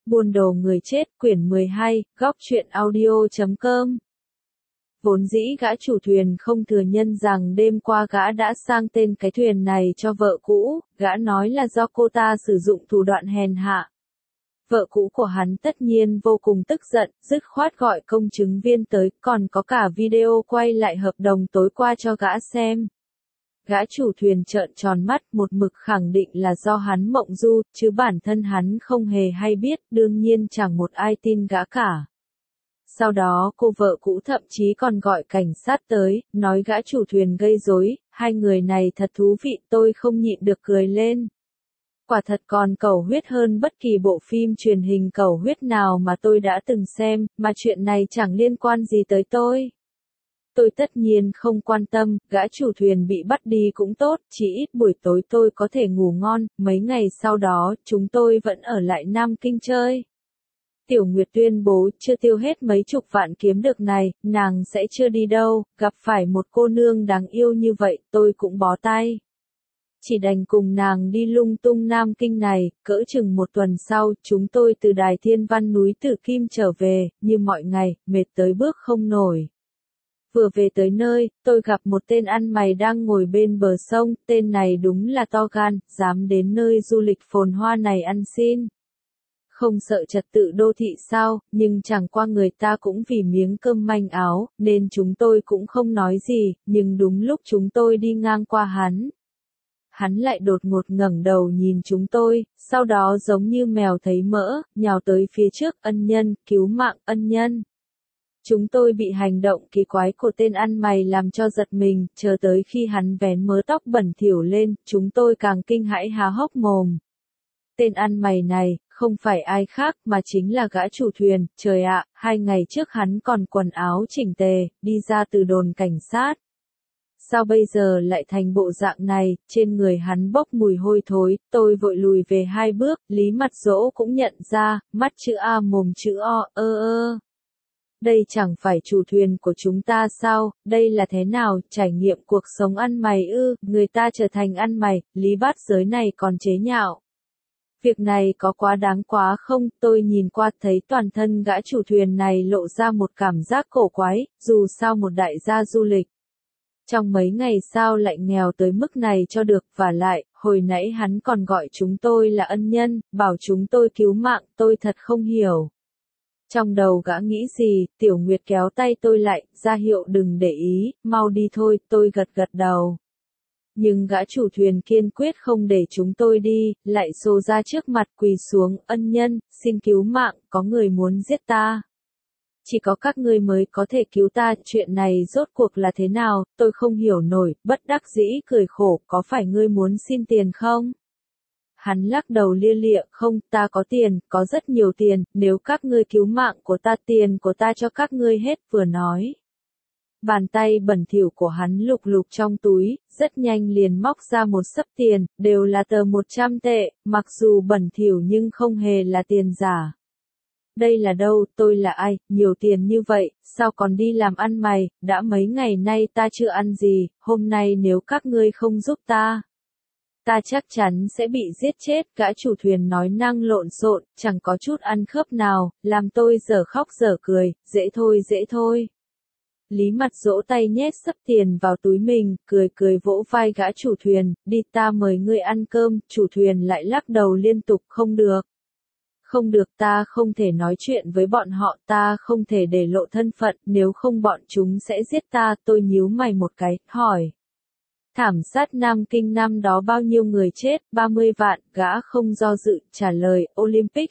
Buôn đồ người chết, quyển 12, góc truyện audio.com. Vốn dĩ gã chủ thuyền không thừa nhận rằng đêm qua gã đã sang tên cái thuyền này cho vợ cũ, gã nói là do cô ta sử dụng thủ đoạn hèn hạ. Vợ cũ của hắn tất nhiên vô cùng tức giận, dứt khoát gọi công chứng viên tới, còn có cả video quay lại hợp đồng tối qua cho gã xem. Gã chủ thuyền trợn tròn mắt, một mực khẳng định là do hắn mộng du, chứ bản thân hắn không hề hay biết, đương nhiên chẳng một ai tin gã cả. Sau đó cô vợ cũ thậm chí còn gọi cảnh sát tới, nói gã chủ thuyền gây rối, hai người này thật thú vị, tôi không nhịn được cười lên. Quả thật còn cầu huyết hơn bất kỳ bộ phim truyền hình cầu huyết nào mà tôi đã từng xem, mà chuyện này chẳng liên quan gì tới tôi. Tôi tất nhiên không quan tâm, gã chủ thuyền bị bắt đi cũng tốt, chỉ ít buổi tối tôi có thể ngủ ngon, mấy ngày sau đó, chúng tôi vẫn ở lại Nam Kinh chơi. Tiểu Nguyệt tuyên bố, chưa tiêu hết mấy chục vạn kiếm được này, nàng sẽ chưa đi đâu, gặp phải một cô nương đáng yêu như vậy, tôi cũng bó tay. Chỉ đành cùng nàng đi lung tung Nam Kinh này, cỡ chừng một tuần sau, chúng tôi từ Đài Thiên Văn núi Tử Kim trở về, như mọi ngày, mệt tới bước không nổi. Vừa về tới nơi, tôi gặp một tên ăn mày đang ngồi bên bờ sông, tên này đúng là to gan, dám đến nơi du lịch phồn hoa này ăn xin. Không sợ trật tự đô thị sao, nhưng chẳng qua người ta cũng vì miếng cơm manh áo, nên chúng tôi cũng không nói gì, nhưng đúng lúc chúng tôi đi ngang qua hắn. Hắn lại đột ngột ngẩng đầu nhìn chúng tôi, sau đó giống như mèo thấy mỡ, nhào tới phía trước, ân nhân, cứu mạng, ân nhân. Chúng tôi bị hành động kỳ quái của tên ăn mày làm cho giật mình, chờ tới khi hắn vén mớ tóc bẩn thỉu lên, chúng tôi càng kinh hãi há hốc mồm. Tên ăn mày này, không phải ai khác mà chính là gã chủ thuyền, trời ạ, 2 ngày trước hắn còn quần áo chỉnh tề, đi ra từ đồn cảnh sát. Sao bây giờ lại thành bộ dạng này, trên người hắn bốc mùi hôi thối, tôi vội lùi về 2 bước, Lý Mặt Dỗ cũng nhận ra, mắt chữ A mồm chữ O, Đây chẳng phải chủ thuyền của chúng ta sao, đây là thế nào, trải nghiệm cuộc sống ăn mày ư, người ta trở thành ăn mày, Lý Bát Giới này còn chế nhạo. Việc này có quá đáng quá không, tôi nhìn qua thấy toàn thân gã chủ thuyền này lộ ra một cảm giác cổ quái, dù sao một đại gia du lịch. Trong mấy ngày sao lại nghèo tới mức này cho được, và lại, hồi nãy hắn còn gọi chúng tôi là ân nhân, bảo chúng tôi cứu mạng, tôi thật không hiểu. Trong đầu gã nghĩ gì, Tiểu Nguyệt kéo tay tôi lại, ra hiệu đừng để ý, mau đi thôi, tôi gật gật đầu. Nhưng gã chủ thuyền kiên quyết không để chúng tôi đi, lại xô ra trước mặt quỳ xuống, ân nhân, xin cứu mạng, có người muốn giết ta. Chỉ có các ngươi mới có thể cứu ta, chuyện này rốt cuộc là thế nào, tôi không hiểu nổi, bất đắc dĩ cười khổ, có phải ngươi muốn xin tiền không? Hắn lắc đầu lia lịa, không, ta có tiền, có rất nhiều tiền, nếu các ngươi cứu mạng của ta, tiền của ta cho các ngươi hết, vừa nói. Bàn tay bẩn thỉu của hắn lục lục trong túi, rất nhanh liền móc ra một xấp tiền, đều là tờ 100 tệ, mặc dù bẩn thỉu nhưng không hề là tiền giả. Đây là đâu, tôi là ai, nhiều tiền như vậy, sao còn đi làm ăn mày, đã mấy ngày nay ta chưa ăn gì, hôm nay nếu các ngươi không giúp ta chắc chắn sẽ bị giết chết, gã chủ thuyền nói năng lộn xộn, chẳng có chút ăn khớp nào, làm tôi dở khóc dở cười, dễ thôi. Lý Mặt Dỗ tay nhét xấp tiền vào túi mình, cười vỗ vai gã chủ thuyền, đi ta mời ngươi ăn cơm, chủ thuyền lại lắc đầu liên tục, không được. Không được, ta không thể nói chuyện với bọn họ, ta không thể để lộ thân phận, nếu không bọn chúng sẽ giết ta, tôi nhíu mày một cái, hỏi. Thảm sát Nam Kinh năm đó bao nhiêu người chết, 30 vạn, gã không do dự, trả lời, Olympic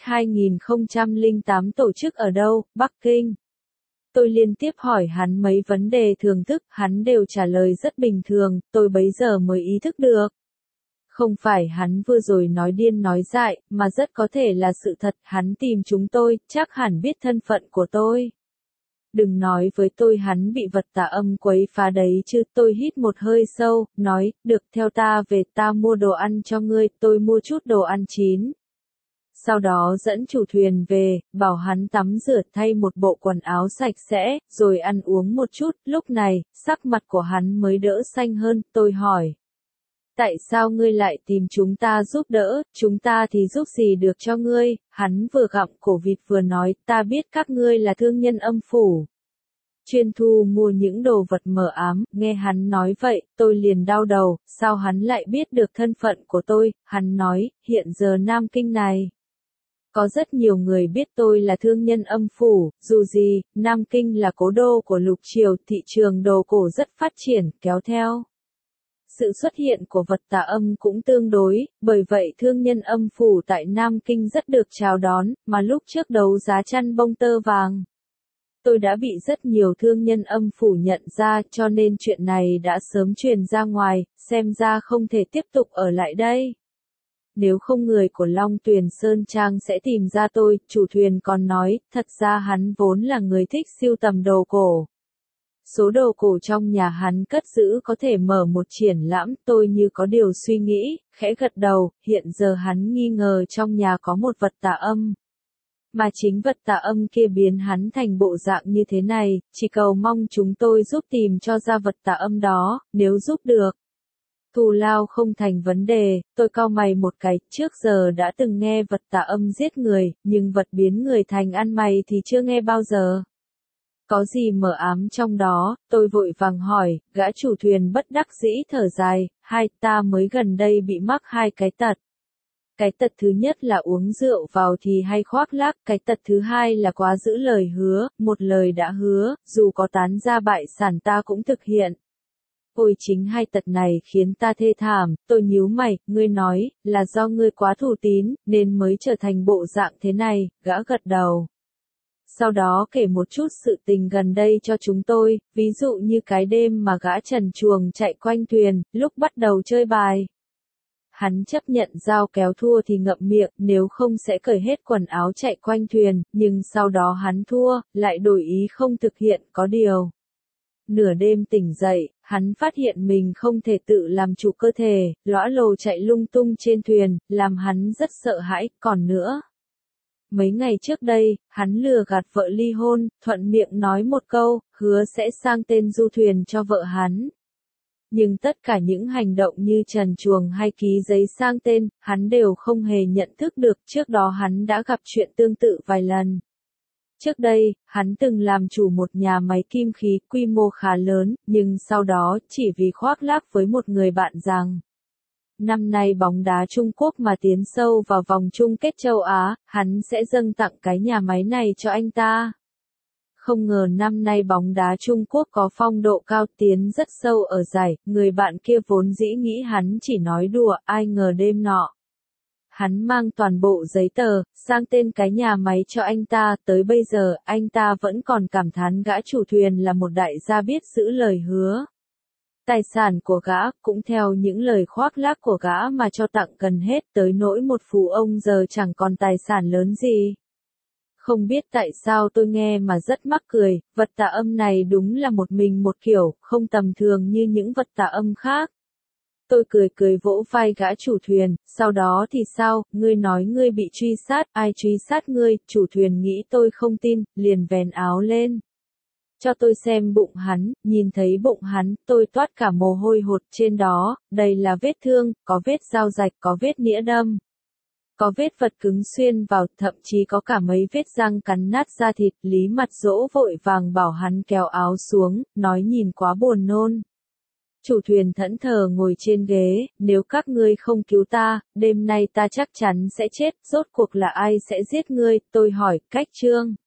2008 tổ chức ở đâu, Bắc Kinh. Tôi liên tiếp hỏi hắn mấy vấn đề thường thức, hắn đều trả lời rất bình thường, tôi bấy giờ mới ý thức được. Không phải hắn vừa rồi nói điên nói dại, mà rất có thể là sự thật, hắn tìm chúng tôi, chắc hẳn biết thân phận của tôi. Đừng nói với tôi hắn bị vật tà âm quấy phá đấy chứ, tôi hít một hơi sâu, nói, được theo ta về ta mua đồ ăn cho ngươi, tôi mua chút đồ ăn chín. Sau đó dẫn chủ thuyền về, bảo hắn tắm rửa thay một bộ quần áo sạch sẽ, rồi ăn uống một chút, lúc này, sắc mặt của hắn mới đỡ xanh hơn, tôi hỏi. Tại sao ngươi lại tìm chúng ta giúp đỡ, chúng ta thì giúp gì được cho ngươi, hắn vừa gặm cổ vịt vừa nói, ta biết các ngươi là thương nhân âm phủ. Chuyên thu mua những đồ vật mờ ám, nghe hắn nói vậy, tôi liền đau đầu, sao hắn lại biết được thân phận của tôi, hắn nói, hiện giờ Nam Kinh này. Có rất nhiều người biết tôi là thương nhân âm phủ, dù gì, Nam Kinh là cố đô của lục triều, thị trường đồ cổ rất phát triển, kéo theo. Sự xuất hiện của vật tà âm cũng tương đối, bởi vậy thương nhân âm phủ tại Nam Kinh rất được chào đón, mà lúc trước đấu giá chăn bông tơ vàng. Tôi đã bị rất nhiều thương nhân âm phủ nhận ra cho nên chuyện này đã sớm truyền ra ngoài, xem ra không thể tiếp tục ở lại đây. Nếu không người của Long Tuyền Sơn Trang sẽ tìm ra tôi, chủ thuyền còn nói, thật ra hắn vốn là người thích sưu tầm đồ cổ. Số đồ cổ trong nhà hắn cất giữ có thể mở một triển lãm, tôi như có điều suy nghĩ, khẽ gật đầu, hiện giờ hắn nghi ngờ trong nhà có một vật tà âm. Mà chính vật tà âm kia biến hắn thành bộ dạng như thế này, chỉ cầu mong chúng tôi giúp tìm cho ra vật tà âm đó, nếu giúp được. Thù lao không thành vấn đề, tôi cau mày một cái, trước giờ đã từng nghe vật tà âm giết người, nhưng vật biến người thành ăn mày thì chưa nghe bao giờ. Có gì mờ ám trong đó, tôi vội vàng hỏi, gã chủ thuyền bất đắc dĩ thở dài, ta mới gần đây bị mắc hai cái tật. Cái tật thứ nhất là uống rượu vào thì hay khoác lác, cái tật thứ hai là quá giữ lời hứa, một lời đã hứa, dù có tán ra bại sản ta cũng thực hiện. Ôi chính hai tật này khiến ta thê thảm, tôi nhíu mày, ngươi nói, là do ngươi quá thù tín, nên mới trở thành bộ dạng thế này, gã gật đầu. Sau đó kể một chút sự tình gần đây cho chúng tôi, ví dụ như cái đêm mà gã trần truồng chạy quanh thuyền, lúc bắt đầu chơi bài. Hắn chấp nhận giao kéo thua thì ngậm miệng, nếu không sẽ cởi hết quần áo chạy quanh thuyền, nhưng sau đó hắn thua, lại đổi ý không thực hiện, có điều. Nửa đêm tỉnh dậy, hắn phát hiện mình không thể tự làm chủ cơ thể, lõa lồ chạy lung tung trên thuyền, làm hắn rất sợ hãi, còn nữa. Mấy ngày trước đây, hắn lừa gạt vợ ly hôn, thuận miệng nói một câu, hứa sẽ sang tên du thuyền cho vợ hắn. Nhưng tất cả những hành động như trần truồng hay ký giấy sang tên, hắn đều không hề nhận thức được, trước đó hắn đã gặp chuyện tương tự vài lần. Trước đây, hắn từng làm chủ một nhà máy kim khí quy mô khá lớn, nhưng sau đó chỉ vì khoác lác với một người bạn rằng năm nay bóng đá Trung Quốc mà tiến sâu vào vòng chung kết châu Á, hắn sẽ dâng tặng cái nhà máy này cho anh ta. Không ngờ năm nay bóng đá Trung Quốc có phong độ cao tiến rất sâu ở giải, người bạn kia vốn dĩ nghĩ hắn chỉ nói đùa, ai ngờ đêm nọ. Hắn mang toàn bộ giấy tờ, sang tên cái nhà máy cho anh ta, tới bây giờ, anh ta vẫn còn cảm thán gã chủ thuyền là một đại gia biết giữ lời hứa. Tài sản của gã, cũng theo những lời khoác lác của gã mà cho tặng gần hết, tới nỗi một phú ông giờ chẳng còn tài sản lớn gì. Không biết tại sao tôi nghe mà rất mắc cười, vật tà âm này đúng là một mình một kiểu, không tầm thường như những vật tà âm khác. Tôi cười vỗ vai gã chủ thuyền, sau đó thì sao, ngươi nói ngươi bị truy sát, ai truy sát ngươi, chủ thuyền nghĩ tôi không tin, liền vén áo lên. Cho tôi xem bụng hắn, nhìn thấy bụng hắn, tôi toát cả mồ hôi hột trên đó, đây là vết thương, có vết dao rạch, có vết nĩa đâm. Có vết vật cứng xuyên vào, thậm chí có cả mấy vết răng cắn nát da thịt, Lý Mặt Dỗ vội vàng bảo hắn kéo áo xuống, nói nhìn quá buồn nôn. Chủ thuyền thẫn thờ ngồi trên ghế, nếu các ngươi không cứu ta, đêm nay ta chắc chắn sẽ chết, rốt cuộc là ai sẽ giết ngươi, tôi hỏi, Cách Trương.